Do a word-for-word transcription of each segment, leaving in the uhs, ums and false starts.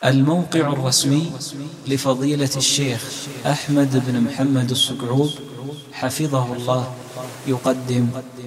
الموقع الرسمي لفضيلة الشيخ أحمد بن محمد السقعود حفظه الله يقدم.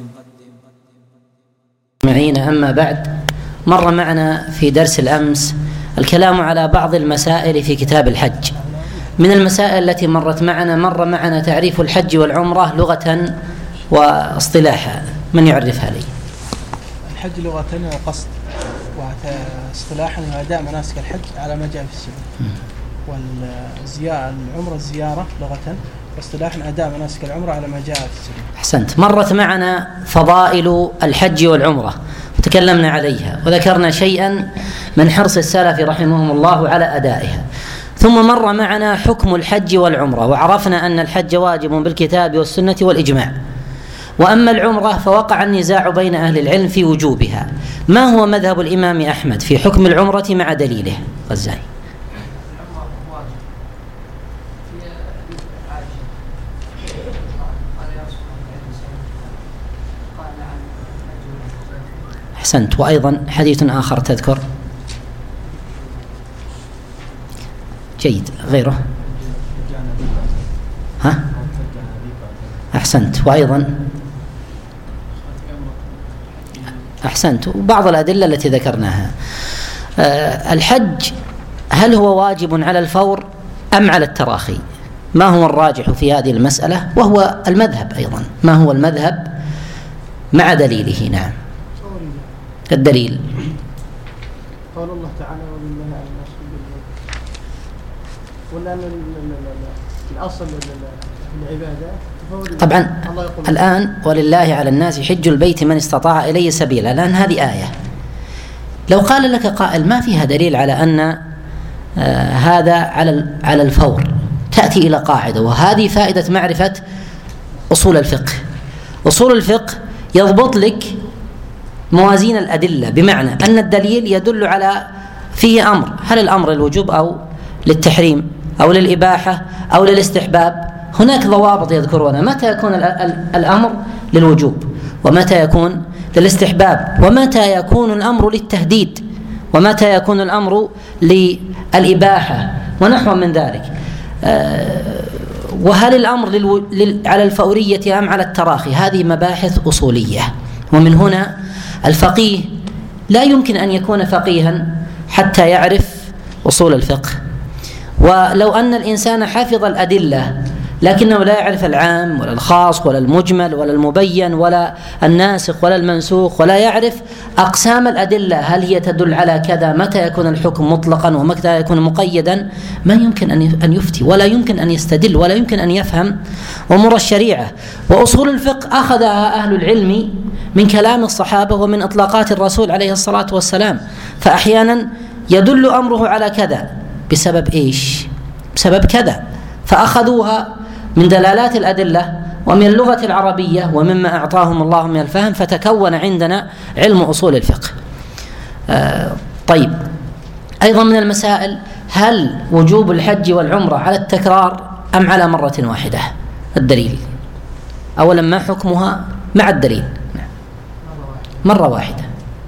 معين أما بعد، مر معنا في درس الأمس الكلام على بعض المسائل في كتاب الحج. من المسائل التي مرت معنا مر معنا تعريف الحج والعمرة لغة واصطلاحا. من يعرفها لي؟ الحج لغة وقصد، واصطلاحا وأداء مناسك الحج على ما جاء في السنة. والزيارة العمرة الزيارة لغة، واصطلاحا أداء مناسك العمرة على ما جاء في السنة. أحسنت. مرت معنا فضائل الحج والعمرة وتكلمنا عليها، وذكرنا شيئا من حرص السلف رحمهم الله على أدائها. ثم مر معنا حكم الحج والعمرة، وعرفنا أن الحج واجب بالكتاب والسنة والإجماع، وأما العمرة فوقع النزاع بين أهل العلم في وجوبها. ما هو مذهب الإمام أحمد في حكم العمرة مع دليله؟ غزالي. أحسنت. وأيضا حديث آخر تذكر؟ جيد. غيره؟ ها؟ أحسنت. وأيضا أحسنت. وبعض الأدلة التي ذكرناها. أه الحج هل هو واجب على الفور أم على التراخي؟ ما هو الراجح في هذه المسألة؟ وهو المذهب أيضا. ما هو المذهب مع دليله؟ نعم. الدليل قال الله تعالى ولله على الناس ولا الأصل العبادة طبعا. الآن ولله على الناس حج البيت من استطاع إليه سبيلا، لأن هذه آية. لو قال لك قائل ما فيها دليل على أن آه هذا على على الفور، تأتي إلى قاعدة، وهذه فائدة معرفة أصول الفقه. أصول الفقه يضبط لك موازين الأدلة، بمعنى أن الدليل يدل على فيه أمر، هل الأمر للوجوب أو للتحريم أو للإباحة أو للاستحباب. هناك ضوابط يذكرونها، متى يكون الأمر للوجوب، ومتى يكون للاستحباب، ومتى يكون الأمر للتهديد، ومتى يكون الأمر للإباحة ونحو من ذلك. وهل الأمر للو... على الفورية أم على التراخي؟ هذه مباحث أصولية. ومن هنا الفقيه لا يمكن أن يكون فقيها حتى يعرف أصول الفقه. ولو أن الإنسان حفظ الأدلة لكنه لا يعرف العام ولا الخاص ولا المجمل ولا المبين ولا الناسخ ولا المنسوخ، ولا يعرف أقسام الأدلة، هل هي تدل على كذا، متى يكون الحكم مطلقا ومتى يكون مقيدا، ما يمكن أن يفتي ولا يمكن أن يستدل ولا يمكن أن يفهم أمور الشريعة. وأصول الفقه أخذها أهل العلم من كلام الصحابة ومن إطلاقات الرسول عليه الصلاة والسلام، فأحيانا يدل أمره على كذا بسبب إيش؟ بسبب كذا، فأخذوها من دلالات الأدلة ومن اللغة العربية ومما أعطاهم الله من الفهم، فتكون عندنا علم أصول الفقه. آه طيب، أيضا من المسائل هل وجوب الحج والعمرة على التكرار أم على مرة واحدة؟ الدليل أولا، ما حكمها مع الدليل؟ مرة واحدة.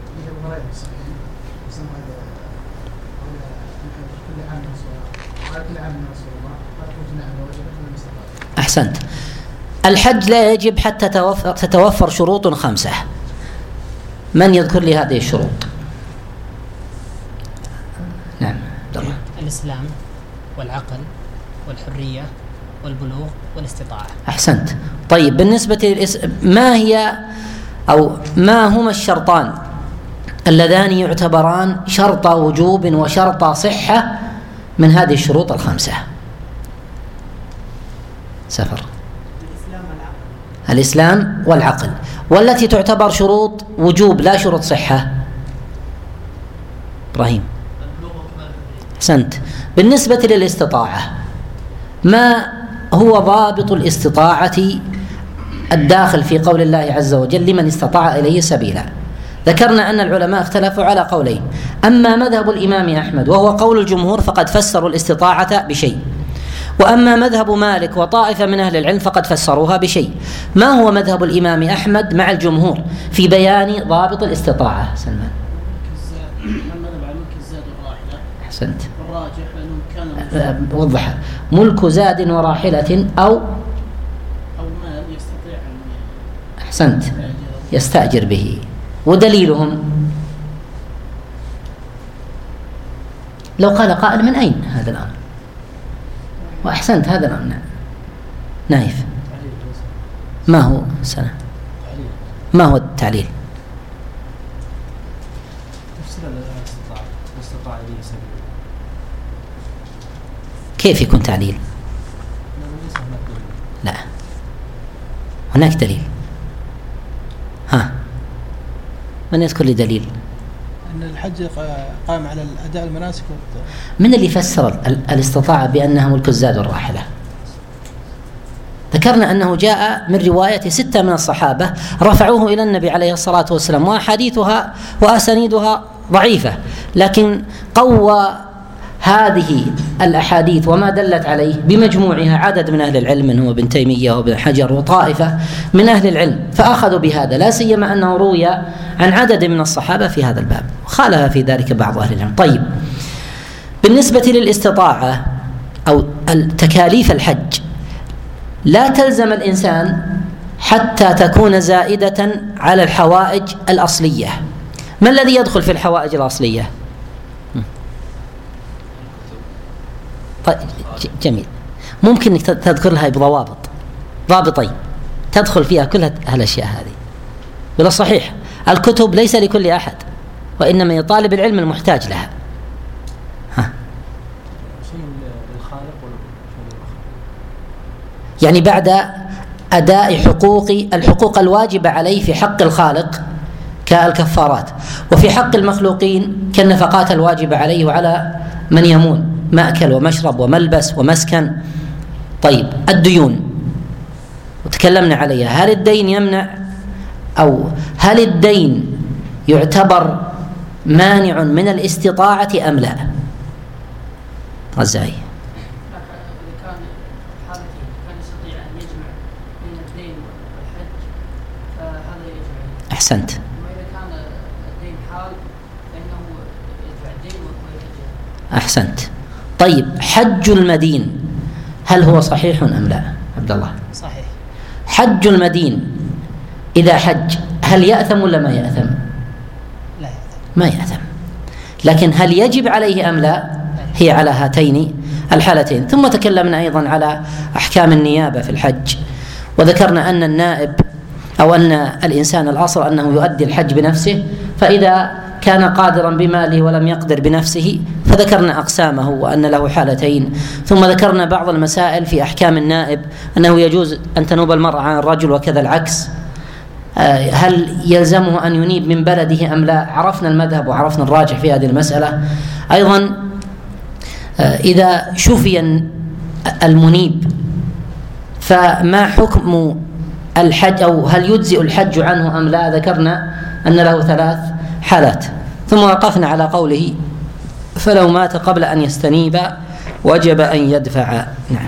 أحسنت. الحج لا يجب حتى تتوفر, تتوفر شروط خمسة. من يذكر لي هذه الشروط؟ نعم. الإسلام والعقل والحرية والبلوغ والاستطاعة. أحسنت. طيب، بالنسبة للإس... ما هي أو ما هما الشرطان اللذان يعتبران شرط وجوب وشرط صحة من هذه الشروط الخمسة؟ سفر. الإسلام والعقل. والتي تعتبر شروط وجوب لا شروط صحة؟ إبراهيم. أحسنت. بالنسبة للاستطاعة، ما هو ضابط الاستطاعة الداخل في قول الله عز وجل لمن استطاع إليه سبيلا؟ ذكرنا أن العلماء اختلفوا على قولين. أما مذهب الإمام أحمد وهو قول الجمهور فقد فسروا الاستطاعة بشيء، وأما مذهب مالك وطائفة من أهل العلم فقد فسروها بشيء. ما هو مذهب الإمام أحمد مع الجمهور في بيان ضابط الاستطاعة؟ سلمان. أحسنت. الراجح لأنه كان وضحها. ملك زاد وراحلة أو أو ما يستطيع أن أحسنت يستأجر به. ودليلهم لو قال قائل من أين هذا الأمر؟ وأحسنت هذا الأمر. نايف ما هو سنة ما هو التعليل؟ كيف يكون تعليل؟ لا هناك دليل. ها من يذكر لي دليل؟ أن الحج قام على الأداء المناسك. من اللي فسر الاستطاعة بأنها ملك الزاد والراحلة؟ ذكرنا أنه جاء من رواية ستة من الصحابة رفعوه إلى النبي عليه الصلاة والسلام، وأحاديثها وأسانيدها ضعيفة، لكن قوى هذه الأحاديث وما دلت عليه بمجموعها عدد من أهل العلم منهم ابن تيمية وابن حجر وطائفة من أهل العلم، فأخذوا بهذا، لا سيما أنه روي عن عدد من الصحابة في هذا الباب، خالف في ذلك بعض أهل العلم. طيب، بالنسبة للاستطاعة أو تكاليف الحج لا تلزم الإنسان حتى تكون زائدة على الحوائج الأصلية. ما الذي يدخل في الحوائج الأصلية؟ طيب جميل، ممكن انك تذكر لها بضوابط ضابطين تدخل فيها كل هالاشياء هذه. ولا صحيح الكتب ليس لكل احد، وانما طالب العلم المحتاج لها. ها يعني بعد اداء حقوق الحقوق الواجبه عليه في حق الخالق كالكفارات، وفي حق المخلوقين كالنفقات الواجبه عليه وعلى من يمون، مأكل ومشرب وملبس ومسكن. طيب، الديون وتكلمنا عليها، هل الدين يمنع أو هل الدين يعتبر مانع من الاستطاعة أم لا؟ رزاي. أحسنت. أحسنت. طيب، حج المدين هل هو صحيح أم لا؟ عبد الله. صحيح. حج المدين إذا حج هل يأثم ولا ما يأثم؟ لا يأثم. ما يأثم، لكن هل يجب عليه أم لا؟ هي على هاتين الحالتين. ثم تكلمنا أيضا على أحكام النيابة في الحج، وذكرنا أن النائب أو أن الإنسان الأصل أنه يؤدي الحج بنفسه، فإذا كان قادرا بماله ولم يقدر بنفسه فذكرنا أقسامه وأن له حالتين. ثم ذكرنا بعض المسائل في أحكام النائب، أنه يجوز أن تنوب المرأة عن الرجل وكذا العكس، هل يلزمه أن ينيب من بلده أم لا؟ عرفنا المذهب وعرفنا الراجح في هذه المسألة. أيضا إذا شفي المنيب فما حكم الحج، أو هل يجزئ الحج عنه أم لا؟ ذكرنا أن له ثلاث حالات. ثم وقفنا على قوله فلو مات قبل أن يستنيب وجب أن يدفع. نعم.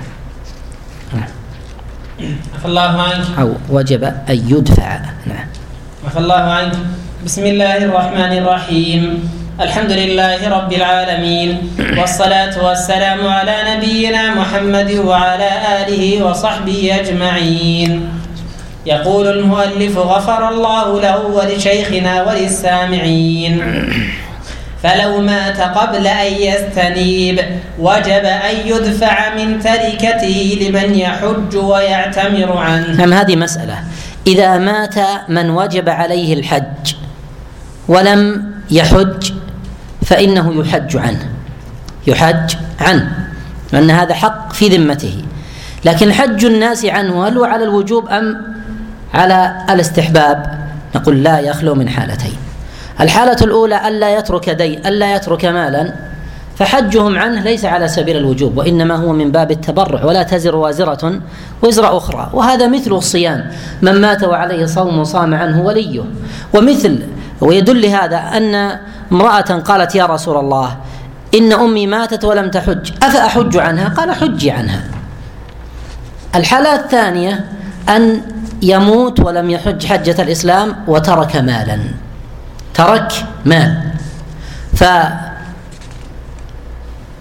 عفى الله عنك. أو وجب أن يدفع. نعم. عفى الله عنك. بسم الله الرحمن الرحيم. الحمد لله رب العالمين، والصلاة والسلام على نبينا محمد وعلى آله وصحبه أجمعين. يقول المؤلف غفر الله له ولشيخنا وللسامعين: فلو مات قبل أن يستنيب وجب أن يدفع من تركته لمن يحج ويعتمر عنه. نعم، هذه مسألة. إذا مات من وجب عليه الحج ولم يحج فإنه يحج عنه، يحج عنه، لأن هذا حق في ذمته. لكن حج الناس عنه هل هو على الوجوب أم على الاستحباب؟ نقول لا يخلو من حالتين. الحالة الأولى ألا يترك دين، ألا يترك مالا، فحجهم عنه ليس على سبيل الوجوب، وإنما هو من باب التبرع، ولا تزر وازرة وزر أخرى. وهذا مثل الصيام، من مات وعليه صوم صام عنه وليه. ومثل ويدل هذا أن امرأة قالت: يا رسول الله، إن أمي ماتت ولم تحج، أفأحج عنها؟ قال: حجي عنها. الحالة الثانية أن يموت ولم يحج حجة الإسلام وترك مالا، ترك مال،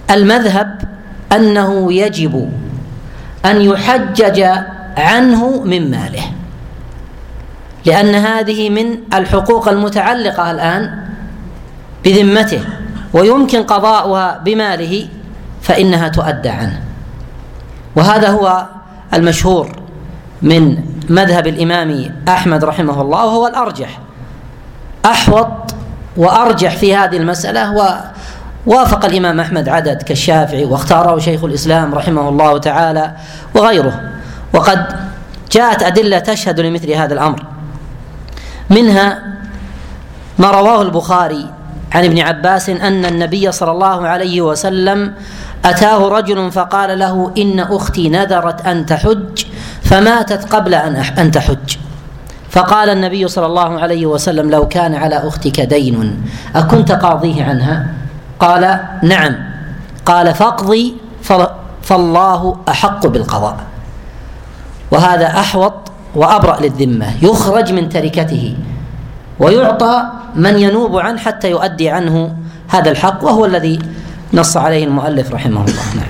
المذهب أنه يجب أن يحجج عنه من ماله، لأن هذه من الحقوق المتعلقة الآن بذمته ويمكن قضاؤها بماله، فإنها تؤدى عنه. وهذا هو المشهور من مذهب الإمام أحمد رحمه الله، وهو الأرجح، أحوط وأرجح في هذه المسألة. ووافق الإمام أحمد عدد كالشافعي، واختاره شيخ الإسلام رحمه الله تعالى وغيره. وقد جاءت أدلة تشهد لمثل هذا الأمر، منها ما رواه البخاري عن ابن عباس أن النبي صلى الله عليه وسلم أتاه رجل فقال له: إن أختي نذرت أن تحج فماتت قبل أن تحج. فقال النبي صلى الله عليه وسلم: لو كان على أختك دين أكنت قاضيه عنها؟ قال: نعم. قال: فاقضي فالله أحق بالقضاء. وهذا أحوط وأبرأ للذمة، يخرج من تركته ويعطى من ينوب عنه حتى يؤدي عنه هذا الحق، وهو الذي نص عليه المؤلف رحمه الله. نعم.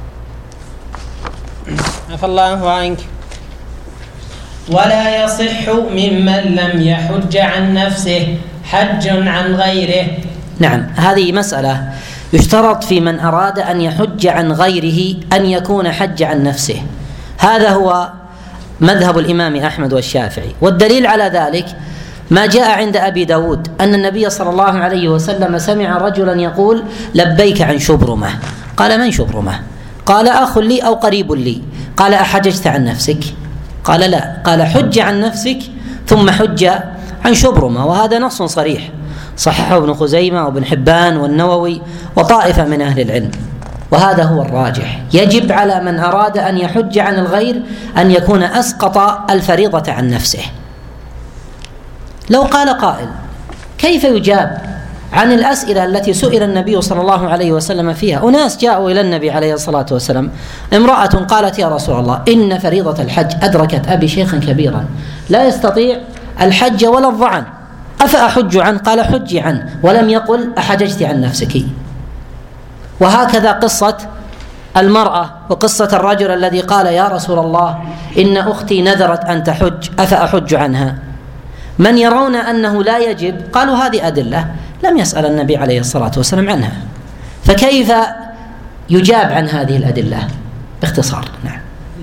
عفى الله عنك. ولا يصح ممن لم يحج عن نفسه حج عن غيره. نعم، هذه مسألة يشترط في من أراد أن يحج عن غيره أن يكون حج عن نفسه. هذا هو مذهب الإمام أحمد والشافعي، والدليل على ذلك ما جاء عند أبي داود أن النبي صلى الله عليه وسلم سمع رجلا يقول: لبيك عن شبرمة. قال: من شبرمة؟ قال: أخ لي أو قريب لي. قال: أحججت عن نفسك؟ قال: لا. قال: حج عن نفسك ثم حج عن شبرمة. وهذا نص صريح صححه ابن خزيمة وابن حبان والنووي وطائفة من أهل العلم. وهذا هو الراجح، يجب على من أراد أن يحج عن الغير أن يكون أسقط الفريضة عن نفسه. لو قال قائل: كيف يجاب عن الأسئلة التي سئل النبي صلى الله عليه وسلم فيها؟ أناس جاءوا إلى النبي عليه الصلاة والسلام، امرأة قالت: يا رسول الله، إن فريضة الحج أدركت أبي شيخا كبيرا لا يستطيع الحج ولا الظعن، أفأحج عنه؟ قال: حجي عنه، ولم يقل أحججت عن نفسك. وهكذا قصة المرأة وقصة الرجل الذي قال: يا رسول الله، إن أختي نذرت أن تحج أفأحج عنها؟ من يرون أنه لا يجب قالوا هذه أدلة لم يسأل النبي عليه الصلاة والسلام عنها، فكيف يجاب عن هذه الأدلة؟ باختصار، نعم.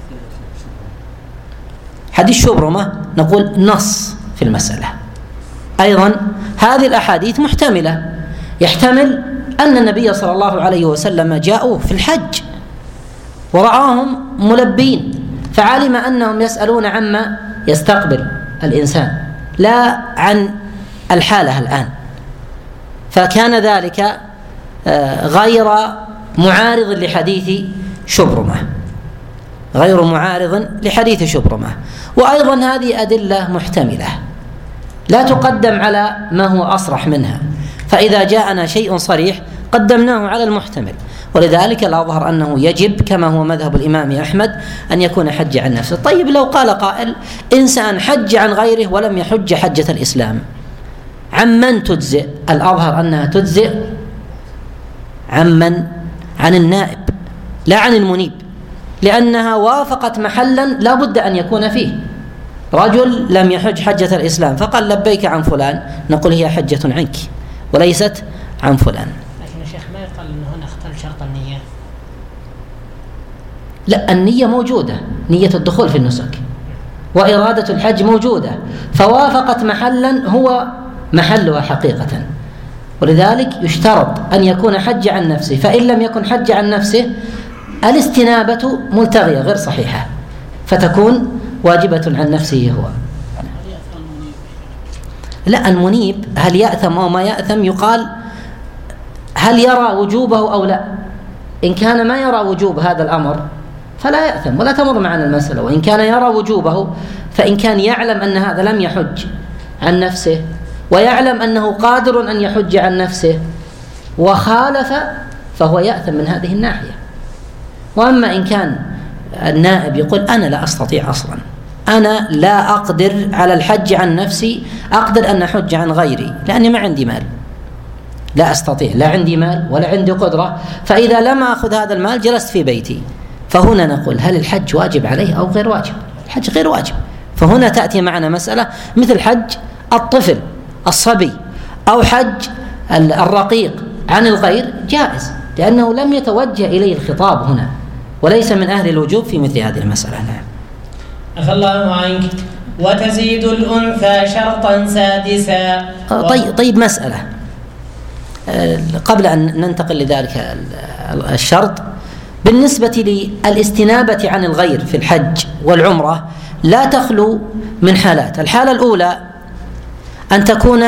حديث شبرمة نقول نص في المسألة. أيضا هذه الأحاديث محتملة، يحتمل أن النبي صلى الله عليه وسلم جاءوا في الحج ورآهم ملبين، فعلم أنهم يسألون عما يستقبل الإنسان لا عن الحالة الآن، فكان ذلك غير معارض لحديث شبرمة، غير معارض لحديث شبرمة. وأيضا هذه أدلة محتملة لا تقدم على ما هو أصرح منها، فإذا جاءنا شيء صريح قدمناه على المحتمل. ولذلك الأظهر أنه يجب كما هو مذهب الإمام أحمد أن يكون حج عن نفسه. طيب لو قال قائل: إنسان حج عن غيره ولم يحج حجة الإسلام، عمن تجزئ؟ الأظهر أنها تجزئ عمن عن النائب لا عن المنيب، لأنها وافقت محلا لا بد أن يكون فيه. رجل لم يحج حجة الإسلام فقال: لبيك عن فلان، نقول هي حجة عنك وليست عن فلان. لكن يا شيخ ما يقال أنه هنا اختل شرط النية؟ لا، النية موجودة، نية الدخول في النسك وإرادة الحج موجودة، فوافقت محلا هو محلها حقيقة. ولذلك يشترط أن يكون حج عن نفسه، فإن لم يكن حج عن نفسه الاستنابة ملتغية غير صحيحة، فتكون واجبة عن نفسه هو. لا، المنيب هل يأثم أو ما يأثم يقال هل يرى وجوبه أو لا. إن كان ما يرى وجوب هذا الأمر فلا يأثم ولا تمر معنا المسألة، وإن كان يرى وجوبه فإن كان يعلم أن هذا لم يحج عن نفسه ويعلم أنه قادر أن يحج عن نفسه وخالف فهو يأثم من هذه الناحية. وأما إن كان النائب يقول: أنا لا أستطيع أصلا، أنا لا أقدر على الحج عن نفسي، أقدر أن أحج عن غيري لأني ما عندي مال، لا أستطيع، لا عندي مال ولا عندي قدرة، فإذا لم أخذ هذا المال جلست في بيتي. فهنا نقول هل الحج واجب عليه أو غير واجب؟ الحج غير واجب. فهنا تأتي معنا مسألة مثل حج الطفل الصبي أو حج الرقيق عن الغير جائز، لأنه لم يتوجه إليه الخطاب هنا، وليس من أهل الوجوب في مثل هذه المسألة. نعم. عفى الله عنك. وتزيد الأنثى شرطا سادسا. طيب, طيب مسألة قبل أن ننتقل لذلك الشرط، بالنسبة للاستنابة عن الغير في الحج والعمرة لا تخلو من حالات. الحالة الأولى أن تكون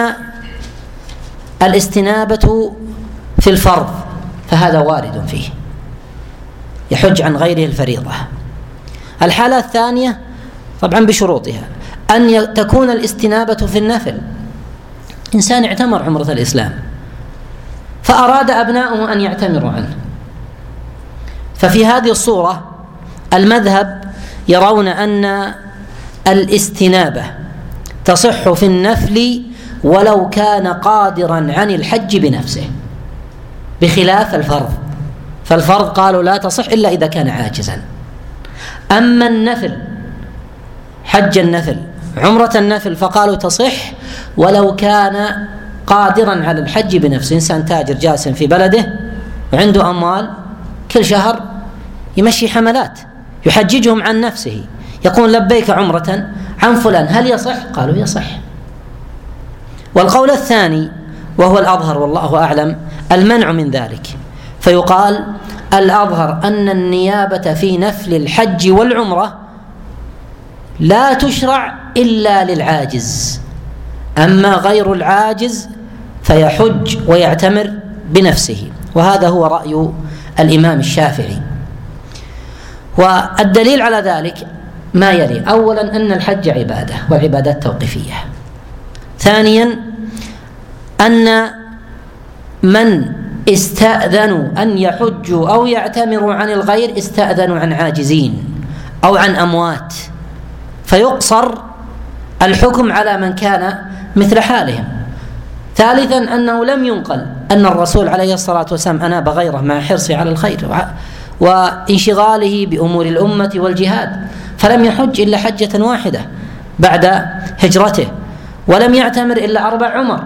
الاستنابة في الفرض، فهذا وارد فيه، يحج عن غيره الفريضة. الحالة الثانية طبعا بشروطها أن تكون الاستنابة في النفل. إنسان اعتمر عمرة الإسلام فأراد أبناؤه أن يعتمروا عنه، ففي هذه الصورة المذهب يرون أن الاستنابة تصح في النفل ولو كان قادرا عن الحج بنفسه، بخلاف الفرض. فالفرض قالوا لا تصح إلا إذا كان عاجزا. أما النفل، حج النفل، عمرة النفل، فقالوا تصح ولو كان قادرا على الحج بنفسه. إنسان تاجر جالس في بلده وعنده أموال، كل شهر يمشي حملات يحججهم عن نفسه، يقول لبيك عمرة عن فلان، هل يصح؟ قالوا يصح. والقول الثاني وهو الأظهر والله أعلم المنع من ذلك، فيقال الأظهر أن النيابة في نفل الحج والعمرة لا تشرع إلا للعاجز، أما غير العاجز فيحج ويعتمر بنفسه. وهذا هو رأي الإمام الشافعي. والدليل على ذلك ما يلي: أولا أن الحج عبادة والعبادات توقيفية. ثانيا أن من استأذنوا أن يحجوا أو يعتمروا عن الغير استأذنوا عن عاجزين أو عن أموات، فيقصر الحكم على من كان مثل حالهم. ثالثا أنه لم ينقل أن الرسول عليه الصلاة والسلام أناب غيره مع حرصه على الخير وانشغاله بأمور الأمة والجهاد، فلم يحج إلا حجة واحدة بعد هجرته، ولم يعتمر إلا أربع عمر.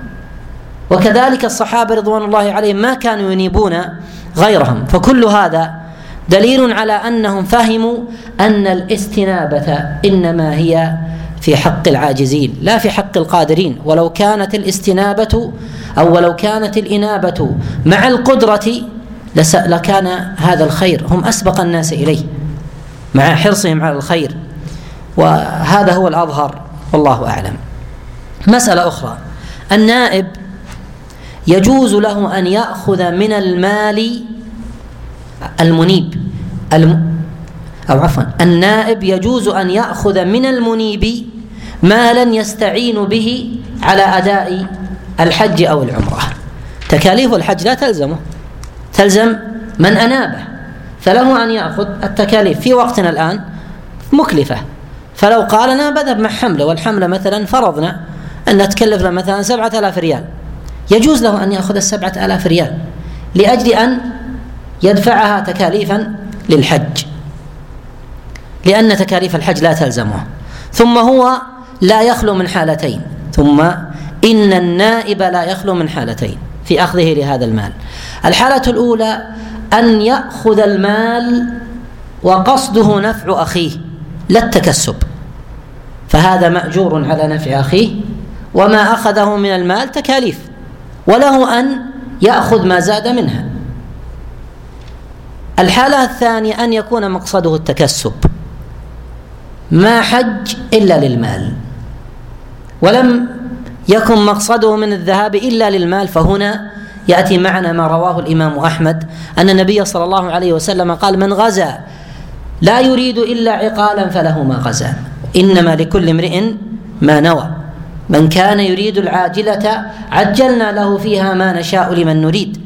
وكذلك الصحابة رضوان الله عليهم ما كانوا ينيبون غيرهم. فكل هذا دليل على أنهم فهموا أن الاستنابة إنما هي في حق العاجزين لا في حق القادرين. ولو كانت الاستنابة أو ولو كانت الإنابة مع القدرة لكان هذا الخير، هم أسبق الناس إليه مع حرصهم على الخير، وهذا هو الأظهر والله أعلم. مسألة أخرى: النائب يجوز له أن يأخذ من المال المنيب الم... أو عفوا النائب يجوز أن يأخذ من المنيب مالا يستعين به على أداء الحج أو العمرة. تكاليف الحج لا تلزمه، تلزم من أنابه، فله أن يأخذ التكاليف. في وقتنا الآن مكلفة، فلو قال أنا بذهب مع حملة، والحملة مثلا فرضنا أن تكلف له مثلا سبعة آلاف ريال، يجوز له أن يأخذ السبعة آلاف ريال لأجل أن يدفعها تكاليفا للحج، لأن تكاليف الحج لا تلزمه. ثم هو لا يخلو من حالتين، ثم إن النائب لا يخلو من حالتين في أخذه لهذا المال. الحالة الأولى أن يأخذ المال وقصده نفع أخيه لا التكسب، فهذا مأجور على نفع أخيه، وما أخذه من المال تكاليف، وله أن يأخذ ما زاد منها. الحالة الثانية أن يكون مقصده التكسب، ما حج إلا للمال، ولم يكن مقصده من الذهاب إلا للمال، فهنا يأتي معنا ما رواه الإمام أحمد أن النبي صلى الله عليه وسلم قال: من غزا لا يريد إلا عقالا فله ما غزا، إنما لكل امرئ ما نوى، من كان يريد العاجلة عجلنا له فيها ما نشاء لمن نريد.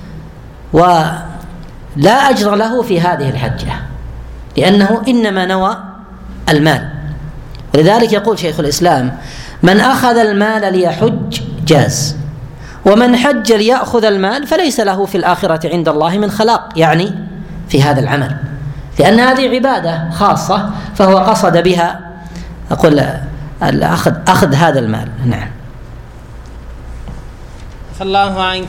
ولا أجر له في هذه الحجة لأنه إنما نوى المال. ولذلك يقول شيخ الإسلام: من أخذ المال ليحج جاز، ومن حج ليأخذ المال فليس له في الآخرة عند الله من خلاق، يعني في هذا العمل، لأن هذه عبادة خاصة فهو قصد بها أقول أخذ أخذ هذا المال. نعم. فالله عنك.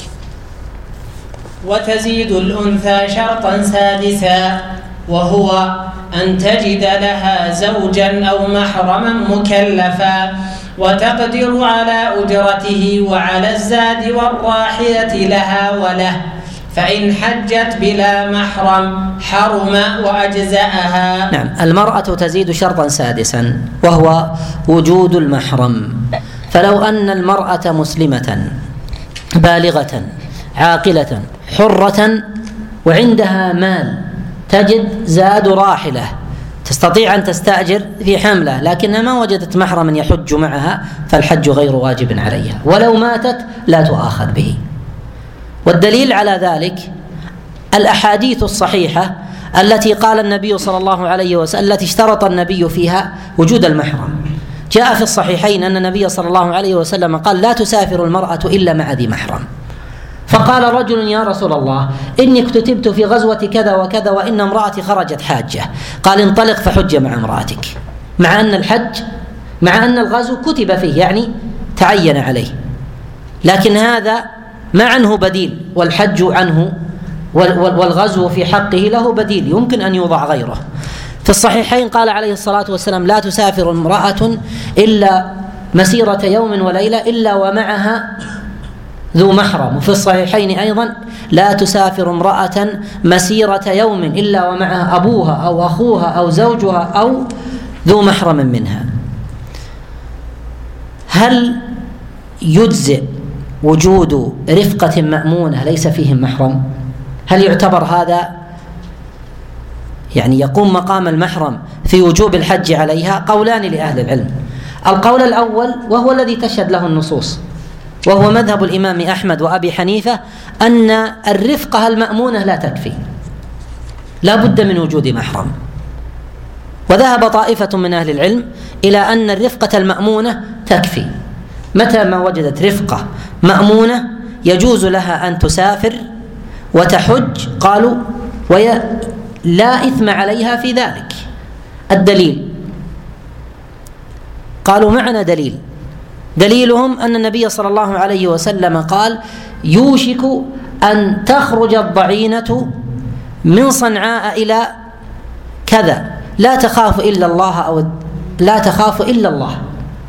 وتزيد الأنثى شرطا سادسا وهو أن تجد لها زوجا أو محرما مكلفا وتقدر على أجرته وعلى الزاد والراحلة لها وله، فإن حجت بلا محرم حرم وأجزأها. نعم. المرأة تزيد شرطا سادسا وهو وجود المحرم، فلو أن المرأة مسلمة بالغة عاقلة حرة وعندها مال تجد زاد راحلة تستطيع أن تستأجر في حملة لكنها ما وجدت محرما يحج معها فالحج غير واجب عليها، ولو ماتت لا تؤاخذ به. والدليل على ذلك الأحاديث الصحيحة التي قال النبي صلى الله عليه وسلم التي اشترط النبي فيها وجود المحرم. جاء في الصحيحين أن النبي صلى الله عليه وسلم قال: لا تسافر المرأة إلا مع ذي محرم. فقال رجل: يا رسول الله إني اكتتبت في غزوة كذا وكذا وإن امرأتي خرجت حاجة. قال: انطلق فحج مع امرأتك، مع أن الحج مع أن الغزو كتب فيه يعني تعين عليه، لكن هذا ما عنه بديل، والحج عنه والغزو في حقه له بديل يمكن أن يوضع غيره. في الصحيحين قال عليه الصلاة والسلام: لا تسافر امرأة إلا مسيرة يوم وليلة إلا ومعها ذو محرم. وفي الصحيحين أيضا: لا تسافر امرأة مسيرة يوم إلا ومعها أبوها أو أخوها أو زوجها أو ذو محرم منها. هل يجزئ وجود رفقة مأمونة ليس فيهم محرم؟ هل يعتبر هذا يعني يقوم مقام المحرم في وجوب الحج عليها؟ قولان لأهل العلم. القول الأول وهو الذي تشهد له النصوص وهو مذهب الإمام أحمد وأبي حنيفة أن الرفقة المأمونة لا تكفي، لا بد من وجود محرم. وذهب طائفة من أهل العلم إلى أن الرفقة المأمونة تكفي، متى ما وجدت رفقة مأمونة يجوز لها أن تسافر وتحج، قالوا ولا إثم عليها في ذلك. الدليل قالوا معنا دليل دليلهم أن النبي صلى الله عليه وسلم قال: يوشك أن تخرج الضعينة من صنعاء إلى كذا لا تخاف إلا الله أو لا تخاف إلا الله.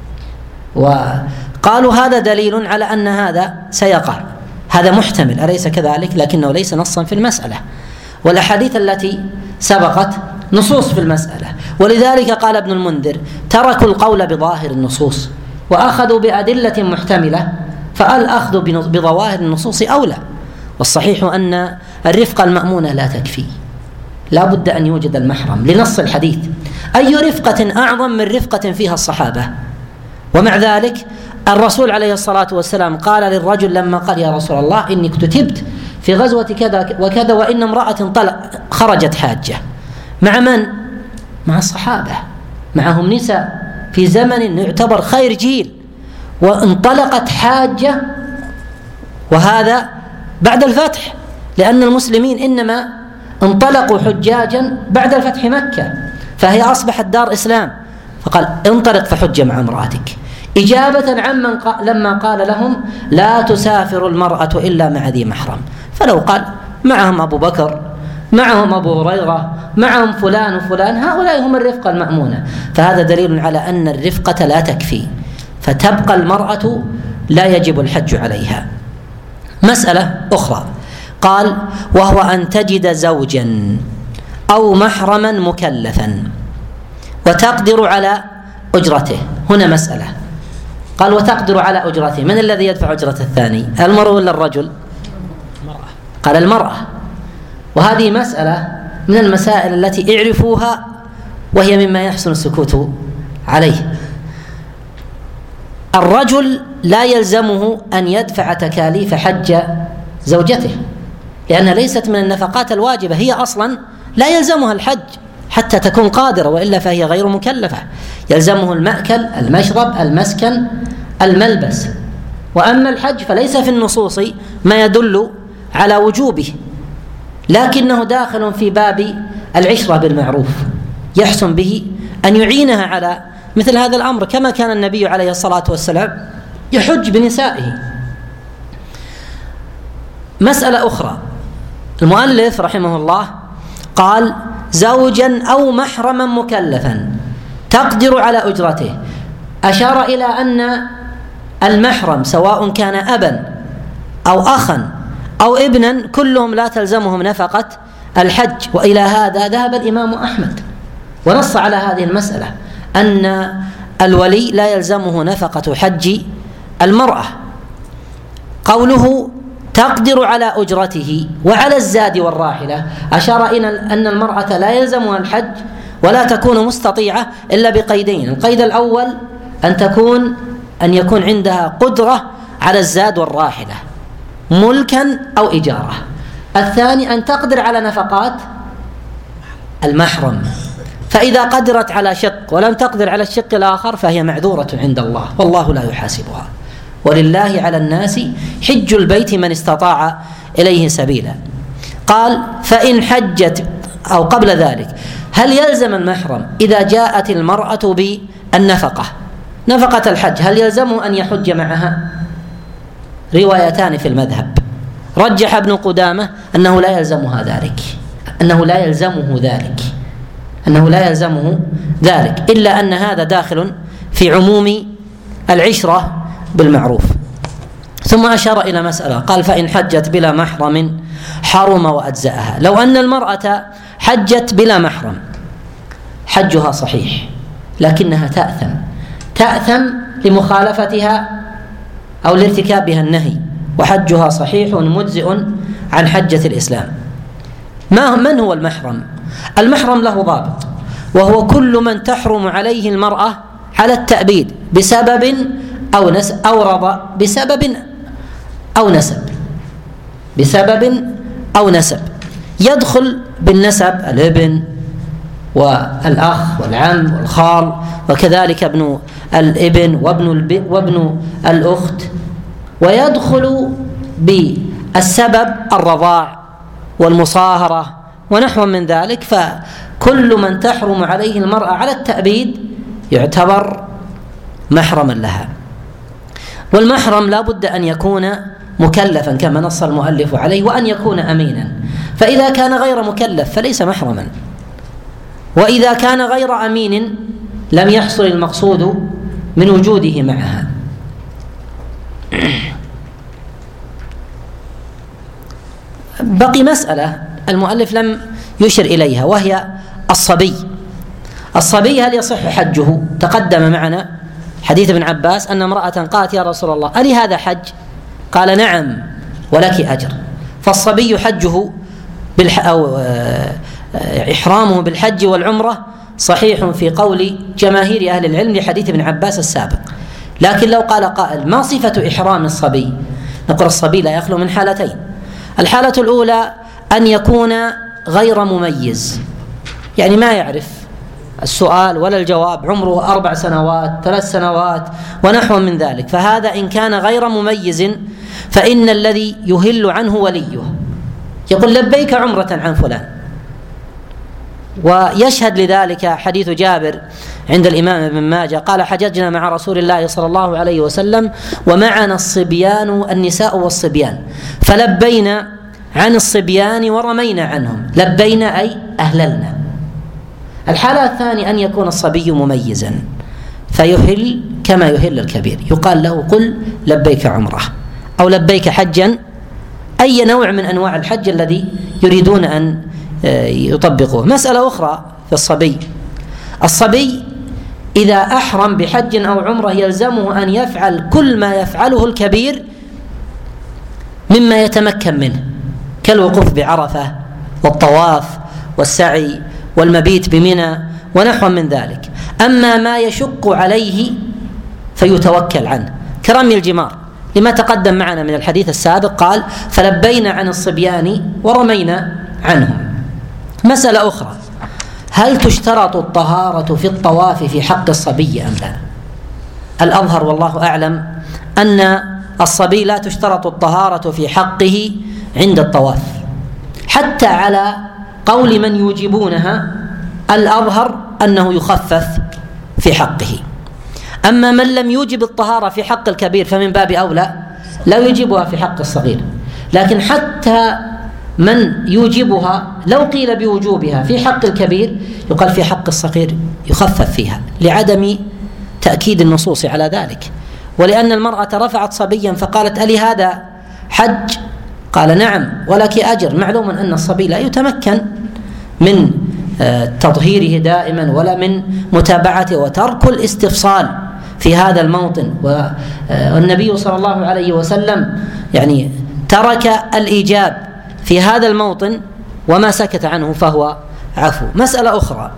وقالوا هذا دليل على أن هذا سيقع، هذا محتمل أليس كذلك؟ لكنه ليس نصا في المسألة، والأحاديث التي سبقت نصوص في المسألة. ولذلك قال ابن المنذر: تركوا القول بظاهر النصوص وأخذوا بأدلة محتملة، فالأخذ بظواهر النصوص أولى. والصحيح أن الرفقة المأمونة لا تكفي، لا بد أن يوجد المحرم لنص الحديث. أي رفقة أعظم من رفقة فيها الصحابة؟ ومع ذلك الرسول عليه الصلاة والسلام قال للرجل لما قال: يا رسول الله إني اكتتبت في غزوة كذا وكذا وإن امرأة طلق خرجت حاجة. مع من؟ مع الصحابة، معهم نساء في زمن يعتبر خير جيل، وانطلقت حاجة، وهذا بعد الفتح، لأن المسلمين إنما انطلقوا حجاجا بعد الفتح مكة، فهي أصبحت دار إسلام. فقال: انطلق فحج مع امرأتك، إجابة عمن قال لما قال لهم: لا تسافر المرأة إلا مع ذي محرم. فلو قال معهم أبو بكر، معهم أبو هريرة، معهم فلان وفلان، هؤلاء هم الرفقة المأمونة. فهذا دليل على أن الرفقة لا تكفي، فتبقى المرأة لا يجب الحج عليها. مسألة أخرى قال: وهو أن تجد زوجا أو محرما مكلفا وتقدر على أجرته. هنا مسألة، قال: وتقدر على أجرته، من الذي يدفع أجرة الثاني، المرء ولا الرجل؟ المرأة. قال: المرأة. وهذه مسألة من المسائل التي اعرفوها وهي مما يحسن السكوت عليه. الرجل لا يلزمه أن يدفع تكاليف حج زوجته، لأنها ليست من النفقات الواجبة، هي أصلا لا يلزمها الحج حتى تكون قادرة، وإلا فهي غير مكلفة. يلزمه المأكل، المشرب، المسكن، الملبس، وأما الحج فليس في النصوص ما يدل على وجوبه، لكنه داخل في باب العشرة بالمعروف، يحسن به أن يعينها على مثل هذا الأمر، كما كان النبي عليه الصلاة والسلام يحج بنسائه. مسألة أخرى، المؤلف رحمه الله قال زوجا أو محرما مكلفا تقدر على أجرته، أشار إلى أن المحرم سواء كان أبا أو أخا أو ابنا كلهم لا تلزمهم نفقة الحج، وإلى هذا ذهب الإمام أحمد ونص على هذه المسألة أن الولي لا يلزمه نفقة حج المرأة. قوله تقدر على أجرته وعلى الزاد والراحلة أشار إلى أن المرأة لا يلزمها الحج ولا تكون مستطيعة إلا بقيدين، القيد الأول أن تكون أن يكون عندها قدرة على الزاد والراحلة ملكا أو إجارة، الثاني أن تقدر على نفقات المحرم، فإذا قدرت على شق ولم تقدر على الشق الآخر فهي معذورة عند الله والله لا يحاسبها، ولله على الناس حج البيت من استطاع إليه سبيلا. قال فإن حجت، أو قبل ذلك هل يلزم المحرم إذا جاءت المرأة بالنفقة نفقة الحج هل يلزمه أن يحج معها؟ روايتان في المذهب، رجح ابن قدامة أنه لا يلزمها ذلك أنه لا يلزمه ذلك أنه لا يلزمه ذلك إلا أن هذا داخل في عموم العشرة بالمعروف. ثم أشار إلى مسألة، قال فإن حجت بلا محرم حرم وأجزأها. لو أن المرأة حجت بلا محرم حجها صحيح لكنها تأثم تأثم لمخالفتها أو لارتكابها النهي، وحجها صحيح مجزئ عن حجة الإسلام. ما من هو المحرم؟ المحرم له ضابط، وهو كل من تحرم عليه المرأة على التأبيد بسبب أو نسب أو رضا بسبب أو نسب بسبب أو نسب يدخل بالنسب الابن والأخ والعم والخال، وكذلك ابن الابن وابن الب... وابن الأخت، ويدخل بالسبب الرضاع والمصاهرة ونحو من ذلك، فكل من تحرم عليه المرأة على التأبيد يعتبر محرما لها. والمحرم لا بد أن يكون مكلفا كما نص المؤلف عليه، وأن يكون أمينا، فإذا كان غير مكلف فليس محرما، وإذا كان غير أمين لم يحصل المقصود من وجوده معها. بقي مسألة المؤلف لم يشر إليها، وهي الصبي. الصبي هل يصح حجه؟ تقدم معنا حديث ابن عباس أن امرأة قالت يا رسول الله ألي هذا حج؟ قال نعم ولك أجر. فالصبي حجه بالح... أو إحرامه بالحج والعمرة صحيح في قول جماهير أهل العلم لحديث ابن عباس السابق. لكن لو قال قائل ما صفة إحرام الصبي؟ نقول الصبي لا يخلو من حالتين. الحالة الأولى أن يكون غير مميز، يعني ما يعرف السؤال ولا الجواب، عمره أربع سنوات ثلاث سنوات ونحو من ذلك، فهذا إن كان غير مميز فإن الذي يهل عنه وليه يقول لبيك عمرة عن فلان. ويشهد لذلك حديث جابر عند الإمام ابن ماجه قال حججنا مع رسول الله صلى الله عليه وسلم ومعنا الصبيان النساء والصبيان فلبينا عن الصبيان ورمينا عنهم، لبينا أي أهللنا. الحالة الثانية أن يكون الصبي مميزا فيهل كما يهل الكبير، يقال له قل لبيك عمره أو لبيك حجا، أي نوع من أنواع الحج الذي يريدون أن يطبقوه. مسألة أخرى في الصبي، الصبي إذا أحرم بحج أو عمرة يلزمه أن يفعل كل ما يفعله الكبير مما يتمكن منه كالوقوف بعرفة والطواف والسعي والمبيت بمنى ونحو من ذلك. أما ما يشق عليه فيتوكل عنه كرمي الجمار، لما تقدم معنا من الحديث السابق قال فلبينا عن الصبيان ورمينا عنهم. مسألة أخرى، هل تشترط الطهارة في الطواف في حق الصبي أم لا؟ الأظهر والله أعلم أن الصبي لا تشترط الطهارة في حقه عند الطواف، حتى على قول من يوجبونها الأظهر أنه يخفف في حقه. أما من لم يوجب الطهارة في حق الكبير فمن باب أولى لا يوجبها في حق الصغير. لكن حتى من يوجبها لو قيل بوجوبها في حق الكبير يقال في حق الصغير يخفف فيها، لعدم تأكيد النصوص على ذلك. ولأن المرأة رفعت صبيا فقالت ألي هذا حج؟ قال نعم ولك أجر. معلوم أن الصبي لا يتمكن من تطهيره دائما ولا من متابعته، وترك الاستفصال في هذا الموطن. والنبي صلى الله عليه وسلم يعني ترك الإيجاب في هذا الموطن وما سكت عنه فهو عفو. مسألة أخرى،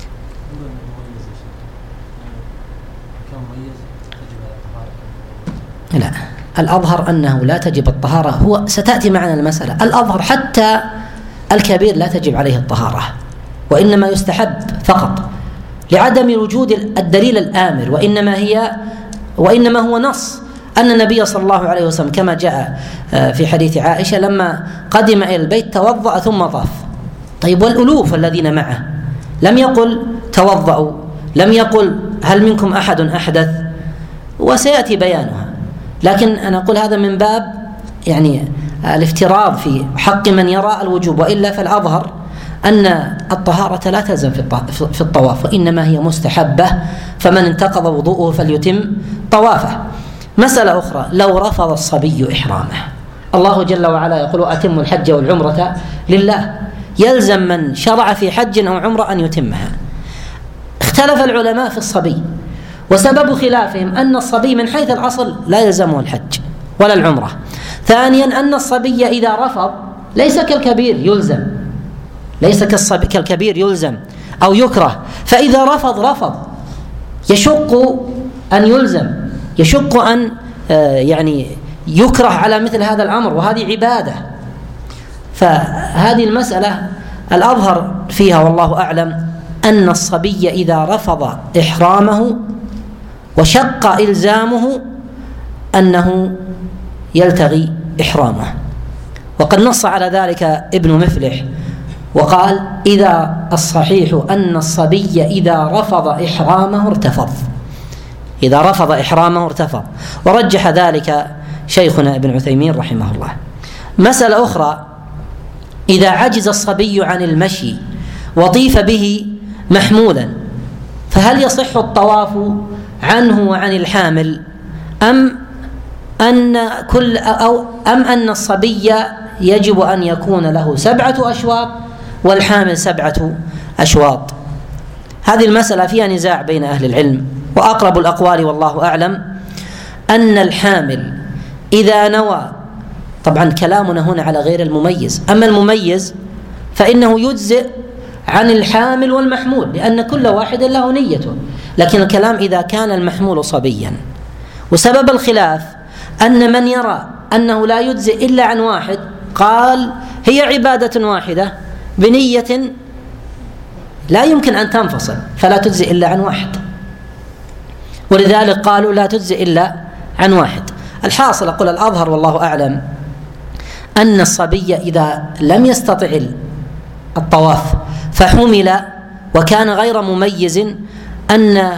لا الأظهر أنه لا تجب الطهارة، هو ستأتي معنا المسألة. الأظهر حتى الكبير لا تجب عليه الطهارة، وإنما يستحب فقط لعدم وجود الدليل الآمر، وإنما هي وإنما هو نص أن النبي صلى الله عليه وسلم كما جاء في حديث عائشة لما قدم إلى البيت توضأ ثم طاف. طيب والألوف الذين معه لم يقل توضأوا، لم يقل هل منكم أحد أحدث، وسيأتي بيانها. لكن أنا أقول هذا من باب يعني الافتراض في حق من يرى الوجوب، وإلا فالأظهر أن الطهارة لا تلزم في الطواف، وإنما هي مستحبة، فمن انتقض وضوءه فليتم طوافه. مسألة أخرى، لو رفض الصبي إحرامه، الله جل وعلا يقول أتموا الحج والعمرة لله، يلزم من شرع في حج أو عمرة أن يتمها. اختلف العلماء في الصبي، وسبب خلافهم أن الصبي من حيث الأصل لا يلزمه الحج ولا العمرة. ثانيا أن الصبي إذا رفض ليس كالكبير يلزم، ليس كالصبي كالكبير يلزم أو يكره، فإذا رفض رفض يشق أن يلزم، يشق أن يعني يكره على مثل هذا الأمر، وهذه عبادة. فهذه المسألة الأظهر فيها والله أعلم أن الصبي إذا رفض إحرامه وشق إلزامه أنه يلتغي إحرامه. وقد نص على ذلك ابن مفلح وقال إذا الصحيح أن الصبي إذا رفض إحرامه ارتفض، إذا رفض إحرامه ارتفض، ورجح ذلك شيخنا ابن عثيمين رحمه الله. مسألة أخرى، إذا عجز الصبي عن المشي وطيف به محمولا فهل يصح الطواف عنه وعن الحامل، أم أن كل أو أم أن الصبي يجب أن يكون له سبعة أشواط والحامل سبعة أشواط؟ هذه المسألة فيها نزاع بين أهل العلم، وأقرب الأقوال والله أعلم أن الحامل إذا نوى، طبعا كلامنا هنا على غير المميز، أما المميز فإنه يجزئ عن الحامل والمحمول لأن كل واحد له نيته، لكن الكلام إذا كان المحمول صبيا. وسبب الخلاف أن من يرى أنه لا يجزئ إلا عن واحد قال هي عبادة واحدة بنية لا يمكن أن تنفصل فلا تجزئ إلا عن واحد، ولذلك قالوا لا تجزئ إلا عن واحد. الحاصل أقول الأظهر والله أعلم أن الصبي إذا لم يستطع الطواف فحمل وكان غير مميز أن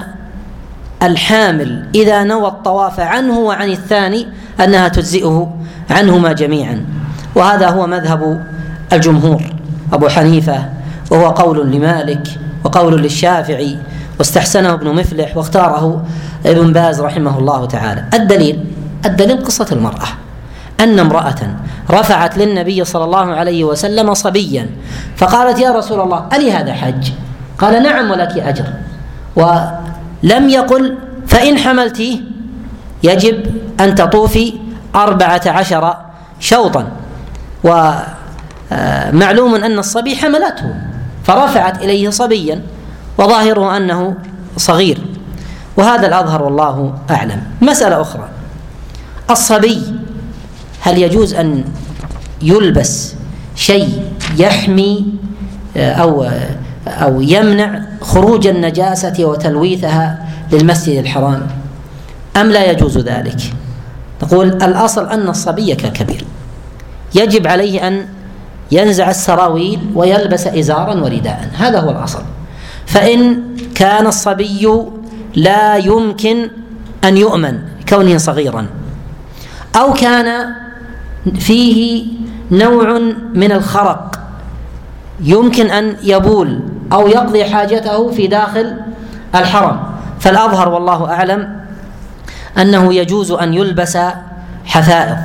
الحامل إذا نوى الطواف عنه وعن الثاني أنها تجزئه عنهما جميعا، وهذا هو مذهب الجمهور أبو حنيفة، وهو قول لمالك وقول للشافعي، واستحسنه ابن مفلح واختاره ابن باز رحمه الله تعالى. الدليل الدليل قصة المرأة، أن امرأة رفعت للنبي صلى الله عليه وسلم صبيا فقالت يا رسول الله ألي هذا حج؟ قال نعم ولك أجر، ولم يقل فإن حملتيه يجب أن تطوفي أربعة عشر شوطا. ومعلوم أن الصبي حملته فرفعت إليه صبيا وظاهره أنه صغير، وهذا الأظهر والله أعلم. مسألة أخرى، الصبي هل يجوز أن يلبس شيء يحمي أو أو يمنع خروج النجاسة وتلويثها للمسجد الحرام أم لا يجوز ذلك؟ نقول الأصل أن الصبي كالكبير يجب عليه أن ينزع السراويل ويلبس إزارا ورداء، هذا هو الأصل. فإن كان الصبي لا يمكن أن يؤمن كونه صغيرا، أو كان فيه نوع من الخرق يمكن أن يبول أو يقضي حاجته في داخل الحرم، فالأظهر والله أعلم أنه يجوز أن يلبس حفائظ،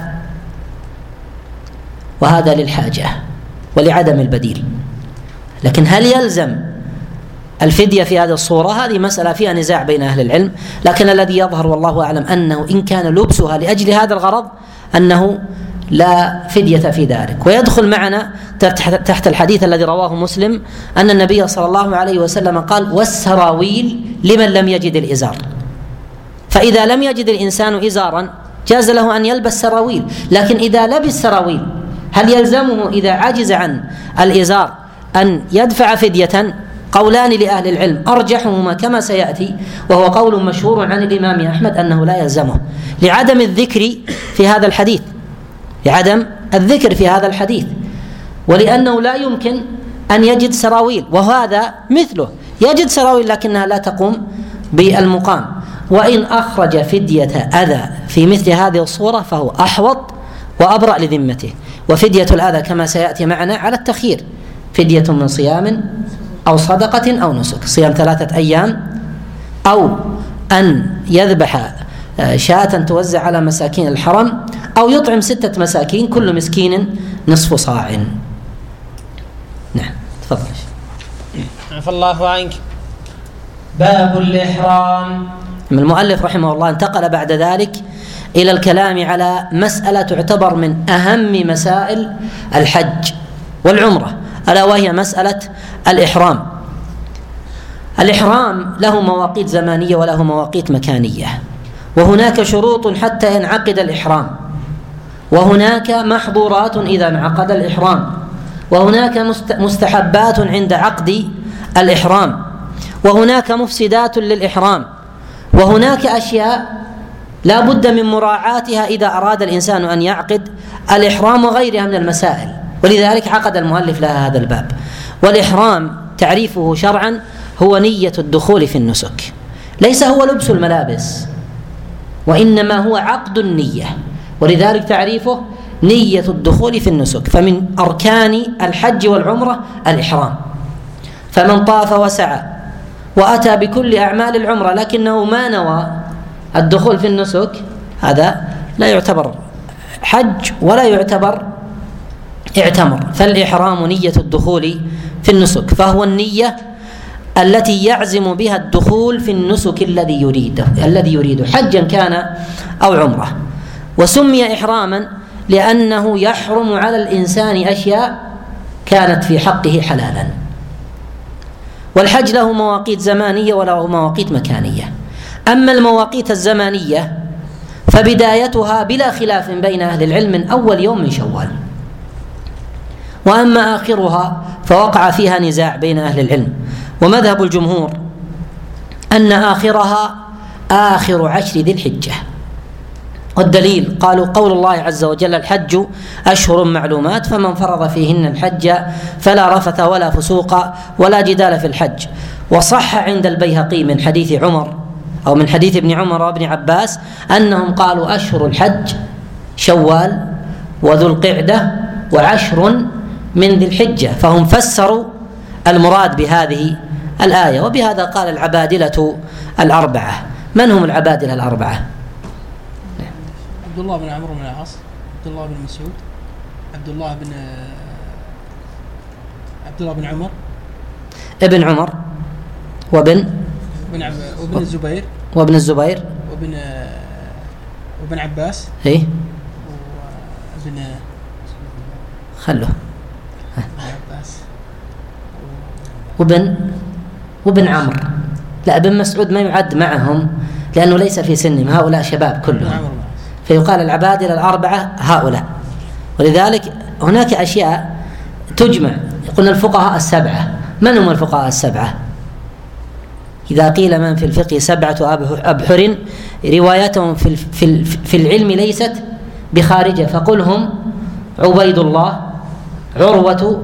وهذا للحاجة ولعدم البديل. لكن هل يلزم الفدية في هذه الصورة؟ هذه مسألة فيها نزاع بين أهل العلم، لكن الذي يظهر والله أعلم أنه إن كان لبسها لأجل هذا الغرض أنه لا فدية في ذلك. ويدخل معنا تحت الحديث الذي رواه مسلم أن النبي صلى الله عليه وسلم قال: والسراويل لمن لم يجد الإزار. فإذا لم يجد الإنسان إزارا جاز له أن يلبس سراويل، لكن إذا لبس سراويل هل يلزمه إذا عجز عن الإزار أن يدفع فدية؟ قولان لأهل العلم، أرجحهما كما سيأتي وهو قول مشهور عن الإمام أحمد أنه لا يلزمه لعدم الذكر في هذا الحديث لعدم الذكر في هذا الحديث ولأنه لا يمكن أن يجد سراويل، وهذا مثله يجد سراويل لكنها لا تقوم بالمقام. وإن أخرج فدية أذى في مثل هذه الصورة فهو أحوط وأبرأ لذمته. وفدية الأذى كما سيأتي معنا على التخيير، فدية من صيام أو صدقة أو نسك، صيام ثلاثة أيام، أو أن يذبح شاة توزع على مساكين الحرم، أو يطعم ستة مساكين كل مسكين نصف صاع. نعم تفضل. عفى الله عنك. باب الإحرام. المؤلف رحمه الله انتقل بعد ذلك إلى الكلام على مسألة تعتبر من أهم مسائل الحج والعمرة، ألا وهي مسألة الإحرام. الإحرام له مواقيت زمانية وله مواقيت مكانية، وهناك شروط حتى ينعقد الإحرام، وهناك محظورات إذا انعقد الإحرام، وهناك مستحبات عند عقد الإحرام، وهناك مفسدات للإحرام، وهناك أشياء لا بد من مراعاتها إذا أراد الإنسان أن يعقد الإحرام وغيرها من المسائل، ولذلك عقد المؤلف لها هذا الباب. والإحرام تعريفه شرعا هو نية الدخول في النسك، ليس هو لبس الملابس، وإنما هو عقد النية، ولذلك تعريفه نية الدخول في النسك. فمن أركان الحج والعمرة الإحرام، فمن طاف وسعى وأتى بكل أعمال العمرة لكنه ما نوى الدخول في النسك هذا لا يعتبر حج ولا يعتبر اعتمر. فالإحرام نية الدخول في النسك، فهو النية التي يعزم بها الدخول في النسك الذي يريده الذي يريده حجا كان أو عمره. وسمي إحراما لأنه يحرم على الإنسان أشياء كانت في حقه حلالا. والحج له مواقيت زمانية وله مواقيت مكانية. أما المواقيت الزمانية فبدايتها بلا خلاف بين أهل العلم من أول يوم من شوال، وأما آخرها فوقع فيها نزاع بين أهل العلم، ومذهب الجمهور أن آخرها آخر عشر ذي الحجة. والدليل قالوا قول الله عز وجل: الحج أشهر معلومات فمن فرض فيهن الحج فلا رفث ولا فسوق ولا جدال في الحج. وصح عند البيهقي من حديث عمر أو من حديث ابن عمر وابن عباس أنهم قالوا أشهر الحج شوال وذو القعدة وعشر من ذي الحجة، فهم فسروا المراد بهذه الآية. وبهذا قال العبادلة الأربعة. من هم العبادلة الأربعة؟ عبد الله بن عمرو بن العاص، عبد الله بن مسعود، عبد الله بن عبد الله بن عمر، ابن عمر وابن بن عب... وابن الزبير وابن الزبير وابن وابن عباس ايه وابن خلوه عباس وابن وابن عمرو. لا، ابن مسعود ما يعد معهم لأنه ليس في سنهم، هؤلاء شباب كلهم، فيقال العبادلة الأربعة هؤلاء. ولذلك هناك أشياء تجمع، يقولون الفقهاء السبعة. من هم الفقهاء السبعة؟ إذا قيل من في الفقه سبعة أبحر روايتهم في في في العلم ليست بخارجة، فقل هم عبيد الله، عروة،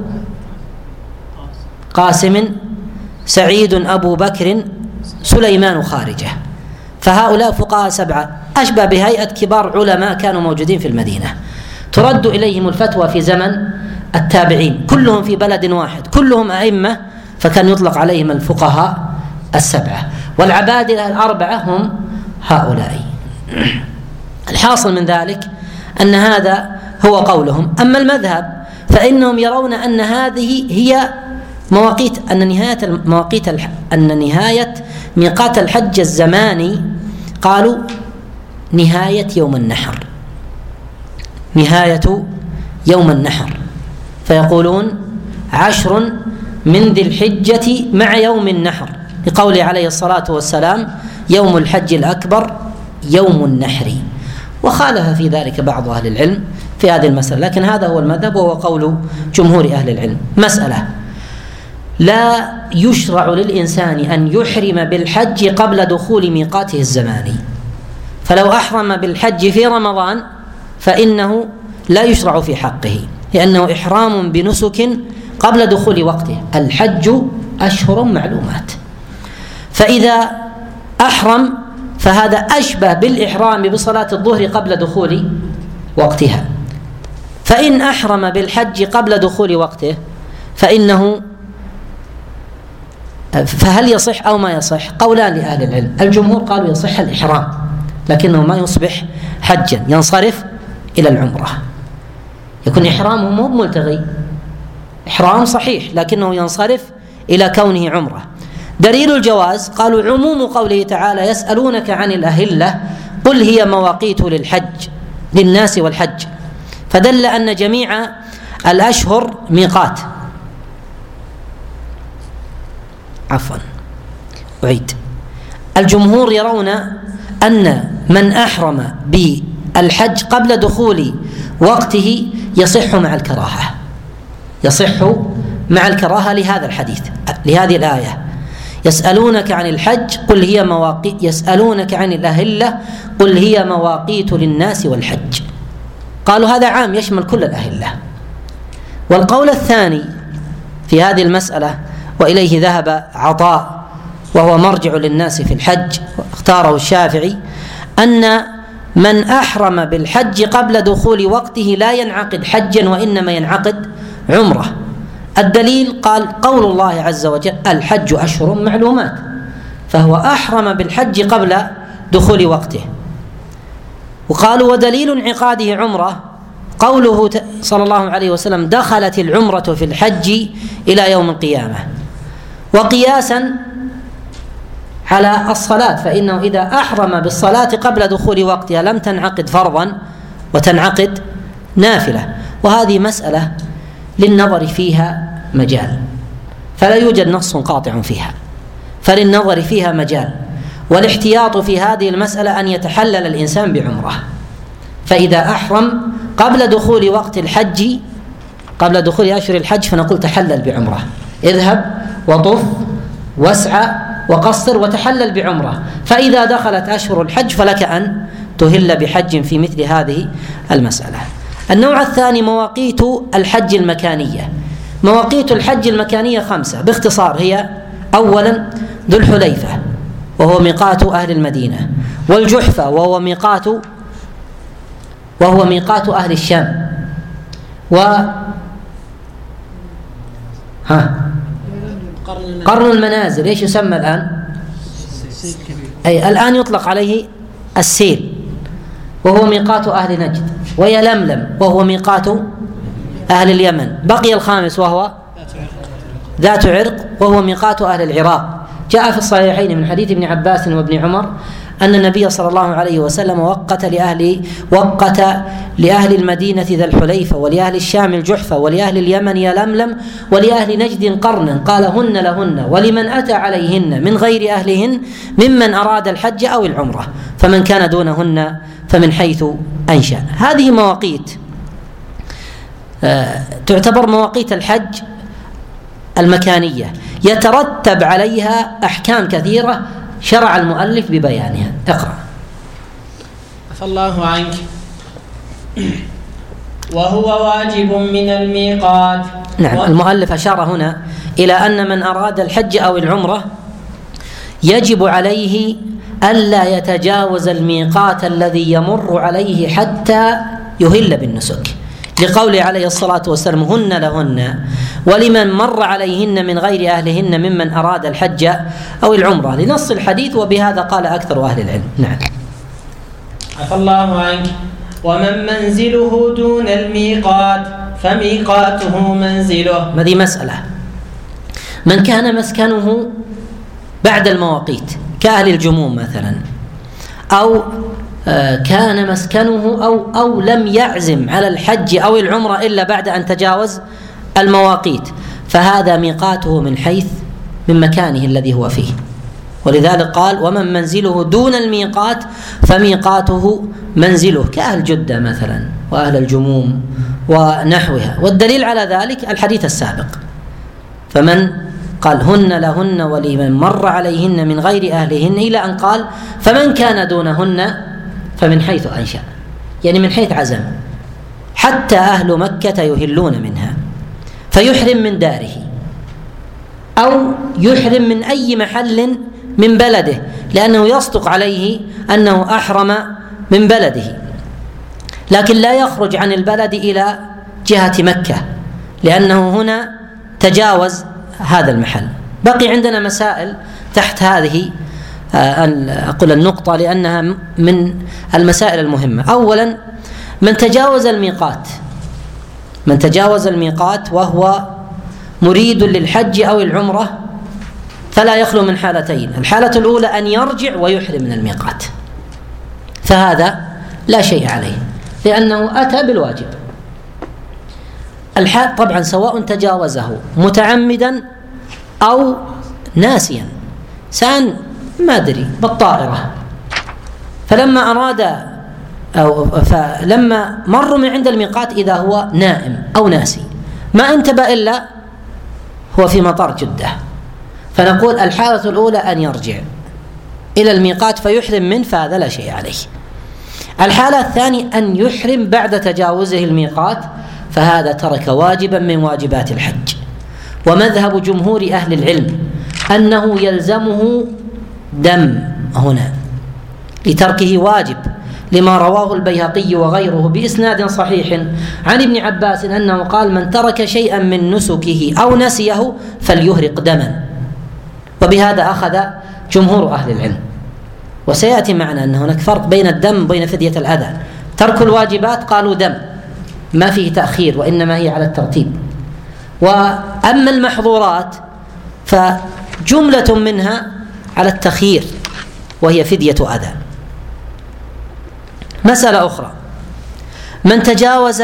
قاسم، سعيد، أبو بكر، سليمان، خارجة. فهؤلاء فقهاء سبعة أشبه بهيئة كبار علماء كانوا موجودين في المدينة، ترد إليهم الفتوى في زمن التابعين، كلهم في بلد واحد، كلهم أئمة، فكان يطلق عليهم الفقهاء السبعة. والعبادلة الأربعة هم هؤلاء. الحاصل من ذلك أن هذا هو قولهم. أما المذهب فإنهم يرون أن هذه هي مواقيت، أن نهاية مواقيت أن نهاية ميقات الحج الزماني قالوا نهاية يوم النحر، نهاية يوم النحر، فيقولون عشر من ذي الحجة مع يوم النحر، لقوله عليه الصلاة والسلام يوم الحج الأكبر يوم النحر. وخالف في ذلك بعض أهل العلم في هذه المسألة، لكن هذا هو المذهب وهو قول جمهور أهل العلم. مسألة: لا يشرع للإنسان أن يحرم بالحج قبل دخول ميقاته الزماني، فلو أحرم بالحج في رمضان فإنه لا يشرع في حقه، لأنه إحرام بنسك قبل دخول وقته. الحج أشهر معلومات، فإذا أحرم فهذا أشبه بالإحرام بصلاة الظهر قبل دخول وقتها. فإن أحرم بالحج قبل دخول وقته فإنه فهل يصح أو ما يصح؟ قولان لأهل العلم. الجمهور قالوا يصح الإحرام، لكنه ما يصبح حجا، ينصرف إلى العمرة، يكون إحرامه مو ملتغي، إحرام صحيح لكنه ينصرف إلى كونه عمرة. دليل الجواز قالوا عموم قوله تعالى يسألونك عن الأهلة قل هي مواقيت للحج للناس والحج، فدل أن جميع الأشهر ميقات. عفوا أعيد. الجمهور يرون أن من أحرم بالحج قبل دخول وقته يصح مع الكراهة، يصح مع الكراهة لهذا الحديث، لهذه الآية يسألونك عن الحج قل هي مواقيت، يسألونك عن الأهلة قل هي مواقيت للناس والحج. قالوا هذا عام يشمل كل الأهلة. والقول الثاني في هذه المسألة وإليه ذهب عطاء وهو مرجع للناس في الحج واختاره الشافعي، أن من أحرم بالحج قبل دخول وقته لا ينعقد حجا وإنما ينعقد عمرة. الدليل قال قول الله عز وجل الحج أشهر معلومات، فهو أحرم بالحج قبل دخول وقته. وقالوا ودليل انعقاده عمرة قوله صلى الله عليه وسلم دخلت العمرة في الحج إلى يوم القيامة. وقياسا على الصلاة، فإنه إذا أحرم بالصلاة قبل دخول وقتها لم تنعقد فرضا وتنعقد نافلة، وهذه مسألة للنظر فيها مجال، فلا يوجد نص قاطع فيها، فللنظر فيها مجال. والاحتياط في هذه المسألة أن يتحلل الإنسان بعمرة، فإذا أحرم قبل دخول وقت الحج قبل دخول أشهر الحج فنقول تحلل بعمرة، اذهب وطف واسعى وقصر وتحلل بعمرة. فإذا دخلت أشهر الحج فلك أن تهل بحج في مثل هذه المسألة. النوع الثاني مواقيت الحج المكانية. مواقيت الحج المكانية خمسة باختصار، هي أولا ذو الحليفة وهو ميقات أهل المدينة، والجحفة وهو ميقات وهو ميقات أهل الشام، و ها قرن المنازل. ايش يسمى الآن؟ أي الآن يطلق عليه السيل وهو ميقات أهل نجد، ويلملم وهو ميقات أهل اليمن. بقي الخامس وهو ذات عرق وهو ميقات أهل العراق. جاء في الصحيحين من حديث ابن عباس وابن عمر أن النبي صلى الله عليه وسلم وقت لأهل وقت لأهل المدينة ذا الحليفة، ولأهل الشام الجحفة، ولأهل اليمن يلملم، ولأهل نجد قرنا، قال هن لهن ولمن أتى عليهن من غير أهلهن ممن أراد الحج أو العمرة، فمن كان دونهن فمن حيث أنشأ. هذه مواقيت آه تعتبر مواقيت الحج المكانية، يترتب عليها أحكام كثيرة شرع المؤلف ببيانها. اقرأ. عفى الله عنك. وهو واجب من الميقات. نعم. المؤلف أشار هنا إلى أن من أراد الحج أو العمرة يجب عليه ألا يتجاوز الميقات الذي يمر عليه حتى يهل بالنسك، لقوله عليه الصلاة والسلام: هن لهن ولمن مر عليهن من غير أهلهن ممن أراد الحج أو العمرة، لنص الحديث، وبهذا قال أكثر أهل العلم. نعم. عفى الله عنك. ومن منزله دون الميقات فميقاته منزله. هذه مسألة. من كان مسكنه بعد المواقيت كأهل الجموم مثلا، أو كان مسكنه أو أو لم يعزم على الحج أو العمرة إلا بعد أن تجاوز المواقيت، فهذا ميقاته من حيث من مكانه الذي هو فيه، ولذلك قال: ومن منزله دون الميقات فميقاته منزله، كأهل جدة مثلا وأهل الجموم ونحوها. والدليل على ذلك الحديث السابق، فمن قال: هن لهن ولمن مر عليهن من غير أهلهن، إلى أن قال: فمن كان دونهن فمن حيث أنشأ، يعني من حيث عزم، حتى أهل مكة يهلون منها، فيحرم من داره أو يحرم من أي محل من بلده، لأنه يصدق عليه أنه أحرم من بلده، لكن لا يخرج عن البلد إلى جهة مكة، لأنه هنا تجاوز هذا المحل. بقي عندنا مسائل تحت هذه أقول النقطة لأنها من المسائل المهمة. أولا، من تجاوز الميقات من تجاوز الميقات وهو مريد للحج أو العمرة فلا يخلو من حالتين: الحالة الأولى أن يرجع ويحرم من الميقات، فهذا لا شيء عليه لأنه أتى بالواجب. الحال طبعا سواء تجاوزه متعمدا أو ناسيا، سان ما أدري بالطائرة، فلما أراد أو فلما مروا من عند الميقات إذا هو نائم أو ناسي ما انتبه إلا هو في مطار جدة، فنقول الحالة الأولى أن يرجع إلى الميقات فيحرم منه، فهذا لا شيء عليه. الحالة الثانية أن يحرم بعد تجاوزه الميقات، فهذا ترك واجبا من واجبات الحج. ومذهب جمهور أهل العلم أنه يلزمه دم هنا لتركه واجب، لما رواه البيهقي وغيره بإسناد صحيح عن ابن عباس أنه قال: من ترك شيئا من نسكه أو نسيه فليهرق دما. وبهذا أخذ جمهور أهل العلم. وسيأتي معنا أن هناك فرق بين الدم وبين فدية الأذى. ترك الواجبات قالوا دم، ما فيه تأخير وإنما هي على الترتيب. وأما المحظورات فجملة منها على التخيير وهي فدية أذى. مسألة أخرى: من تجاوز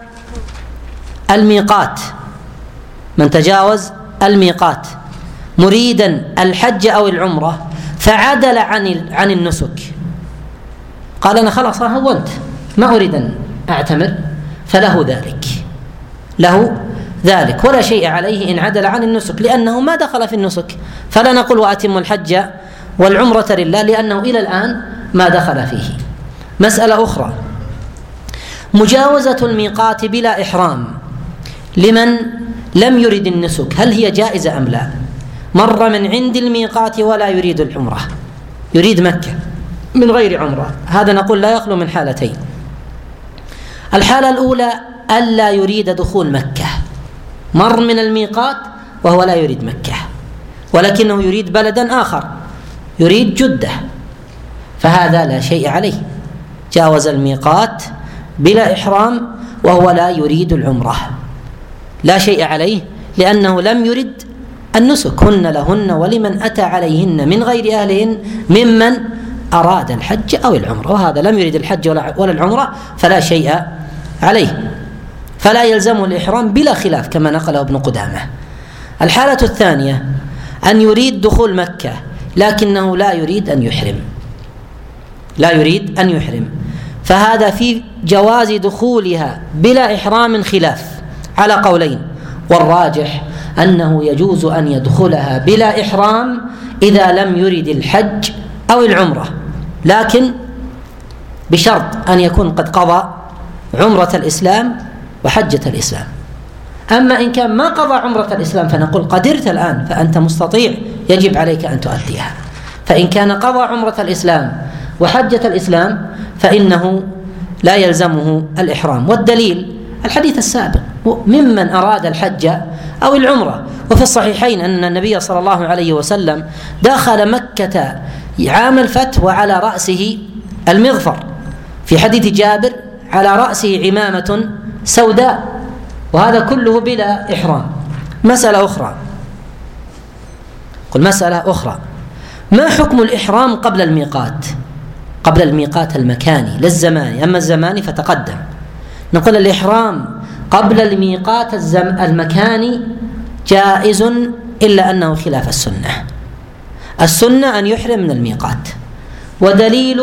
الميقات من تجاوز الميقات مريدا الحج أو العمرة فعدل عن عن النسك، قال: أنا خلاص هونت ما أريد أن أعتمر، فله ذلك له ذلك ولا شيء عليه إن عدل عن النسك، لأنه ما دخل في النسك، فلا نقول وأتم الحج والعمرة لله، لأنه إلى الآن ما دخل فيه. مسألة أخرى: مجاوزة الميقات بلا إحرام لمن لم يرد النسك، هل هي جائزة أم لا؟ مر من عند الميقات ولا يريد العمرة، يريد مكة من غير عمرة، هذا نقول لا يخلو من حالتين. الحالة الأولى ألا يريد دخول مكة، مر من الميقات وهو لا يريد مكة ولكنه يريد بلدا آخر، يريد جدة، فهذا لا شيء عليه، جاوز الميقات بلا إحرام وهو لا يريد العمرة، لا شيء عليه لأنه لم يرد النسك. هن لهن ولمن أتى عليهن من غير أهلهن ممن أراد الحج أو العمرة، وهذا لم يرد الحج ولا العمرة فلا شيء عليه، فلا يلزمه الإحرام بلا خلاف كما نقله ابن قدامة. الحالة الثانية أن يريد دخول مكة لكنه لا يريد أن يحرم لا يريد أن يحرم فهذا في جواز دخولها بلا إحرام خلاف على قولين، والراجح أنه يجوز أن يدخلها بلا إحرام إذا لم يرد الحج أو العمرة، لكن بشرط أن يكون قد قضى عمرة الإسلام وحجة الإسلام. أما إن كان ما قضى عمرة الإسلام فنقول قدرت الآن فأنت مستطيع، يجب عليك أن تؤديها. فإن كان قضى عمرة الإسلام وحجة الإسلام فإنه لا يلزمه الإحرام. والدليل الحديث السابق ممن أراد الحج أو العمرة. وفي الصحيحين أن النبي صلى الله عليه وسلم دخل مكة عام الفتح وعلى رأسه المغفر، في حديث جابر على رأسه عمامة سوداء، وهذا كله بلا إحرام. مسألة أخرى، قل مسألة أخرى، ما حكم الإحرام قبل الميقات؟ قبل الميقات المكاني للزمان، أما الزماني فتقدم. نقول الإحرام قبل الميقات المكاني جائز إلا أنه خلاف السنة. السنة أن يحرم من الميقات، ودليل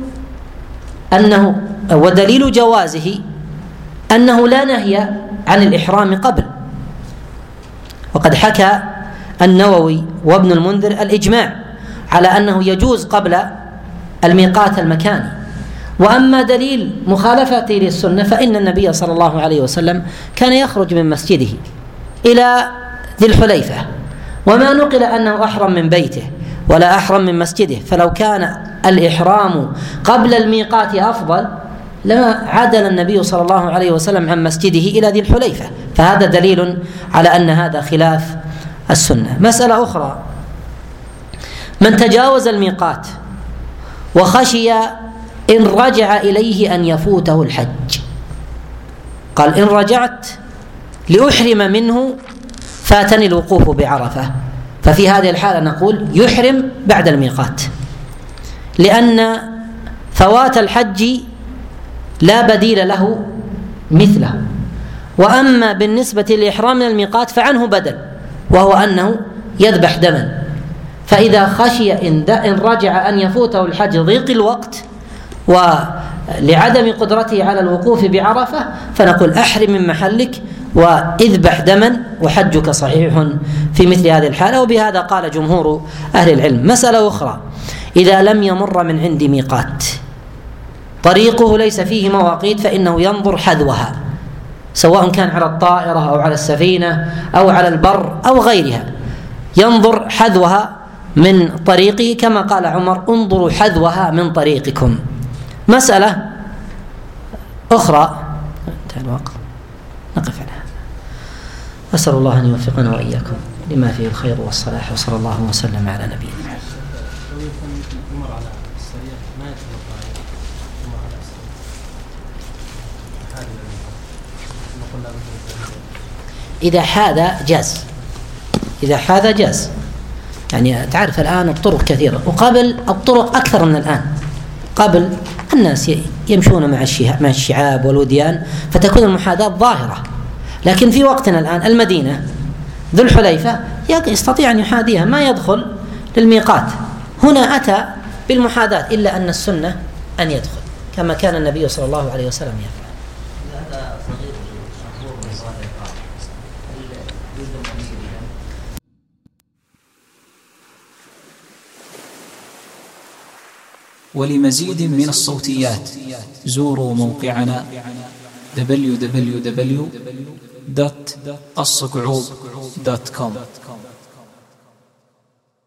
أنه ودليل جوازه أنه لا نهي عن الإحرام قبل، وقد حكى النووي وابن المنذر الإجماع على أنه يجوز قبل الميقات المكاني. وأما دليل مخالفته للسنة فإن النبي صلى الله عليه وسلم كان يخرج من مسجده إلى ذي الحليفة، وما نقل أنه أحرم من بيته ولا أحرم من مسجده، فلو كان الإحرام قبل الميقات أفضل لما عدل النبي صلى الله عليه وسلم عن مسجده إلى ذي الحليفة، فهذا دليل على أن هذا خلاف السنة. مسألة أخرى، من تجاوز الميقات وخشي إن رجع إليه أن يفوته الحج، قال إن رجعت لأحرم منه فاتني الوقوف بعرفة، ففي هذه الحالة نقول يحرم بعد الميقات، لأن فوات الحج لا بديل له مثله. وأما بالنسبة للإحرام من الميقات فعنه بدل، وهو أنه يذبح دما، فإذا خشي إن رجع أن يفوته الحج ضيق الوقت ولعدم قدرته على الوقوف بعرفة فنقول أحرم من محلك واذبح دما وحجك صحيح في مثل هذه الحالة. وبهذا قال جمهور أهل العلم. مسألة أخرى، إذا لم يمر من عند ميقات طريقه ليس فيه مواقيت فإنه ينظر حذوها، سواء كان على الطائرة أو على السفينة أو على البر أو غيرها، ينظر حذوها من طريقه كما قال عمر انظروا حذوها من طريقكم. مسألة أخرى نقف عليها. أسأل الله أن يوفقنا وإياكم لما فيه الخير والصلاح، وصلى الله وسلم على نبينا. إذا حاذا جاز، إذا حاذا جاز، يعني تعرف الآن الطرق كثيرة، وقبل الطرق أكثر من الآن. قبل الناس يمشون مع مع الشعاب والوديان فتكون المحاذاة ظاهرة، لكن في وقتنا الآن المدينة ذو الحليفة يستطيع أن يحاذيها، ما يدخل للميقات. هنا أتى بالمحاذاة، إلا أن السنة أن يدخل كما كان النبي صلى الله عليه وسلم يفعل. ولمزيد من الصوتيات زوروا موقعنا دبليو دبليو دبليو دوت الصقعوب دوت كوم.